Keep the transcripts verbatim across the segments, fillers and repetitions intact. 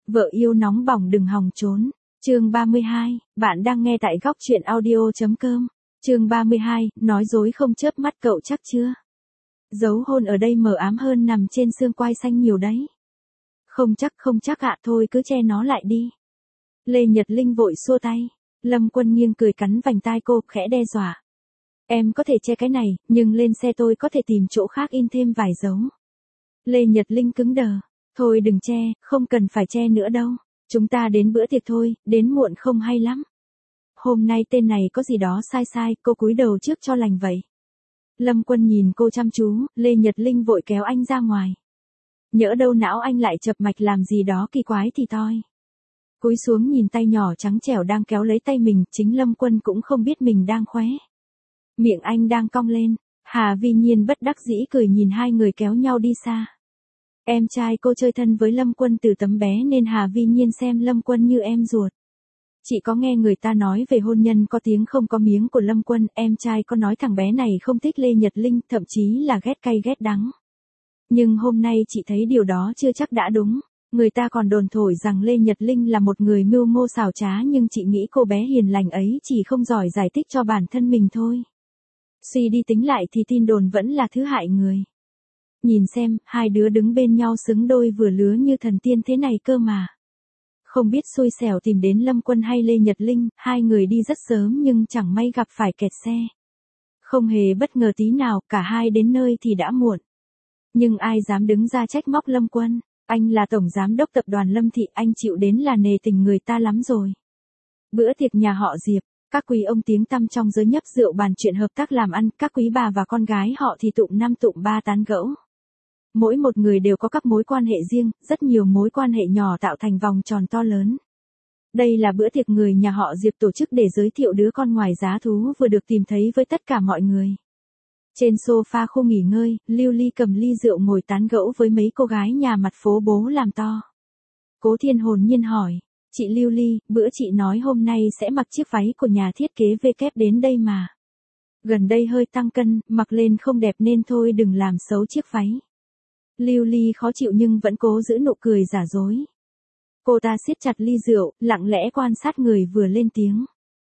Vợ yêu nóng bỏng đừng hòng trốn. Chương ba mươi hai, bạn đang nghe tại góc truyện audio.com. Chương ba mươi hai, nói dối không chớp mắt cậu chắc chưa? Dấu hôn ở đây mờ ám hơn nằm trên xương quai xanh nhiều đấy. Không chắc không chắc ạ, thôi cứ che nó lại đi. Lê Nhật Linh vội xua tay. Lâm Quân nghiêng cười cắn vành tai cô, khẽ đe dọa. Em có thể che cái này, nhưng lên xe tôi có thể tìm chỗ khác in thêm vài dấu. Lê Nhật Linh cứng đờ. Thôi đừng che, không cần phải che nữa đâu. Chúng ta đến bữa tiệc thôi, đến muộn không hay lắm. Hôm nay tên này có gì đó sai sai, cô cúi đầu trước cho lành vậy. Lâm Quân nhìn cô chăm chú, Lê Nhật Linh vội kéo anh ra ngoài. Nhỡ đâu não anh lại chập mạch làm gì đó kỳ quái thì toi. Cúi xuống nhìn tay nhỏ trắng trẻo đang kéo lấy tay mình, chính Lâm Quân cũng không biết mình đang khóe. Miệng anh đang cong lên, Hà Vi Nhiên bất đắc dĩ cười nhìn hai người kéo nhau đi xa. Em trai cô chơi thân với Lâm Quân từ tấm bé nên Hà Vi Nhiên xem Lâm Quân như em ruột. Chị có nghe người ta nói về hôn nhân có tiếng không có miếng của Lâm Quân, em trai có nói thằng bé này không thích Lê Nhật Linh, thậm chí là ghét cay ghét đắng. Nhưng hôm nay chị thấy điều đó chưa chắc đã đúng. Người ta còn đồn thổi rằng Lê Nhật Linh là một người mưu mô xảo trá, nhưng chị nghĩ cô bé hiền lành ấy chỉ không giỏi giải thích cho bản thân mình thôi. Suy đi tính lại thì tin đồn vẫn là thứ hại người. Nhìn xem, hai đứa đứng bên nhau xứng đôi vừa lứa như thần tiên thế này cơ mà. Không biết xui xẻo tìm đến Lâm Quân hay Lê Nhật Linh, hai người đi rất sớm nhưng chẳng may gặp phải kẹt xe. Không hề bất ngờ tí nào, cả hai đến nơi thì đã muộn. Nhưng ai dám đứng ra trách móc Lâm Quân, anh là tổng giám đốc tập đoàn Lâm Thị, anh chịu đến là nề tình người ta lắm rồi. Bữa tiệc nhà họ Diệp, các quý ông tiếng tăm trong giới nhấp rượu bàn chuyện hợp tác làm ăn, các quý bà và con gái họ thì tụm năm tụm ba tán gẫu. Mỗi một người đều có các mối quan hệ riêng, rất nhiều mối quan hệ nhỏ tạo thành vòng tròn to lớn. Đây là bữa tiệc người nhà họ Diệp tổ chức để giới thiệu đứa con ngoài giá thú vừa được tìm thấy với tất cả mọi người. Trên sofa khu nghỉ ngơi, Lưu Ly cầm ly rượu ngồi tán gẫu với mấy cô gái nhà mặt phố bố làm to. Cố Thiên hồn nhiên hỏi, chị Lưu Ly, bữa chị nói hôm nay sẽ mặc chiếc váy của nhà thiết kế vê kép đến đây mà. Gần đây hơi tăng cân, mặc lên không đẹp nên thôi đừng làm xấu chiếc váy. Lưu Ly khó chịu nhưng vẫn cố giữ nụ cười giả dối. Cô ta siết chặt ly rượu, lặng lẽ quan sát người vừa lên tiếng.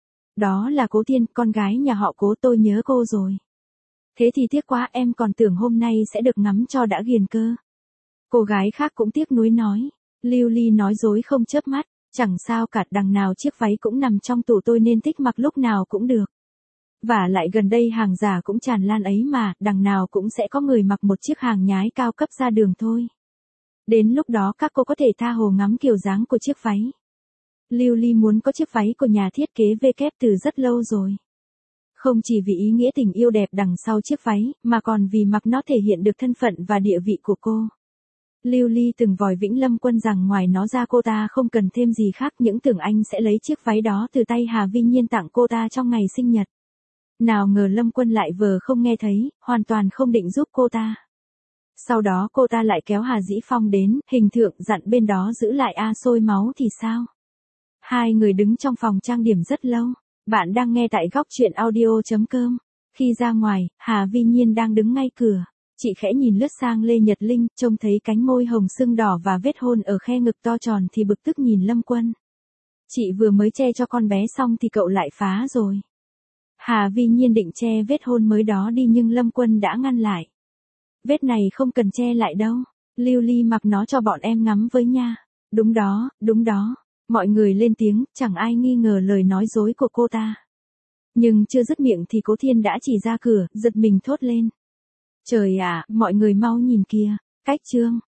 Đó là Cố Thiên, con gái nhà họ Cố, tôi nhớ cô rồi. Thế thì tiếc quá, em còn tưởng hôm nay sẽ được ngắm cho đã ghiền cơ. Cô gái khác cũng tiếc nuối nói. Lưu Ly nói dối không chớp mắt, chẳng sao cả, đằng nào chiếc váy cũng nằm trong tủ tôi nên thích mặc lúc nào cũng được. Và lại gần đây hàng giả cũng tràn lan ấy mà, đằng nào cũng sẽ có người mặc một chiếc hàng nhái cao cấp ra đường thôi. Đến lúc đó các cô có thể tha hồ ngắm kiểu dáng của chiếc váy. Lưu Ly muốn có chiếc váy của nhà thiết kế vê kép từ rất lâu rồi. Không chỉ vì ý nghĩa tình yêu đẹp đằng sau chiếc váy, mà còn vì mặc nó thể hiện được thân phận và địa vị của cô. Lưu Ly từng vòi vĩnh Lâm Quân rằng ngoài nó ra cô ta không cần thêm gì khác, những tưởng anh sẽ lấy chiếc váy đó từ tay Hà Vi Nhiên tặng cô ta trong ngày sinh nhật. Nào ngờ Lâm Quân lại vờ không nghe thấy, hoàn toàn không định giúp cô ta. Sau đó cô ta lại kéo Hà Dĩ Phong đến, hình tượng dặn bên đó giữ lại a sôi máu thì sao. Hai người đứng trong phòng trang điểm rất lâu. Bạn đang nghe tại góc truyện audio.com. Khi ra ngoài, Hà Vi Nhiên đang đứng ngay cửa. Chị khẽ nhìn lướt sang Lê Nhật Linh, trông thấy cánh môi hồng sưng đỏ và vết hôn ở khe ngực to tròn thì bực tức nhìn Lâm Quân. Chị vừa mới che cho con bé xong thì cậu lại phá rồi. Hà Vi Nhiên định che vết hôn mới đó đi nhưng Lâm Quân đã ngăn lại. Vết này không cần che lại đâu. Lưu Ly mặc nó cho bọn em ngắm với nha. Đúng đó, đúng đó. Mọi người lên tiếng, chẳng ai nghi ngờ lời nói dối của cô ta. Nhưng chưa dứt miệng thì Cố Thiên đã chỉ ra cửa, giật mình thốt lên. Trời ạ, mọi người mau nhìn kìa, cách trương,